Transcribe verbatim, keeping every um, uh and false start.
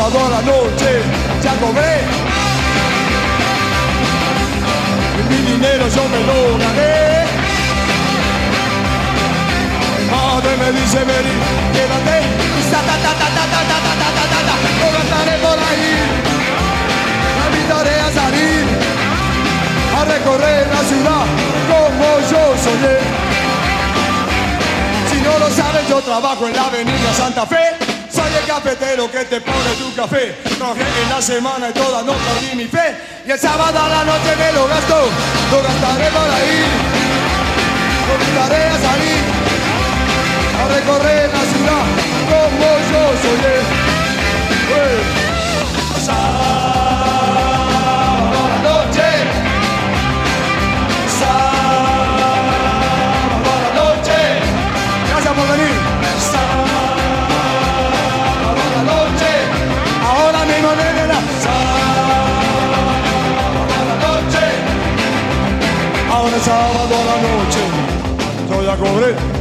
sábado a la noche ya cobré. Mi dinero yo me lo gané. Madre me dice vení, quédate. Ta ta ta ta ta ta ta ta ta ta ta. Lo gastaré por ahí. Me invitaré a salir, a recorrer la ciudad como yo soñé. Si no lo sabes, yo trabajo en la avenida Santa Fe. Soy el cafetero que te pone tu café. Trabajé en la semana y toda no perdí mi fe. Y el sábado a la noche me lo gasto. Lo gastaré para ir. Lo invitaré a salir, a recorrer la ciudad como yo soñé. Hey. Sábado a la noche. Sábado a la noche. Gracias por venir. Ahora mismo, nena, sábado a la noche. Ahora sábado a la noche, yo ya cobré.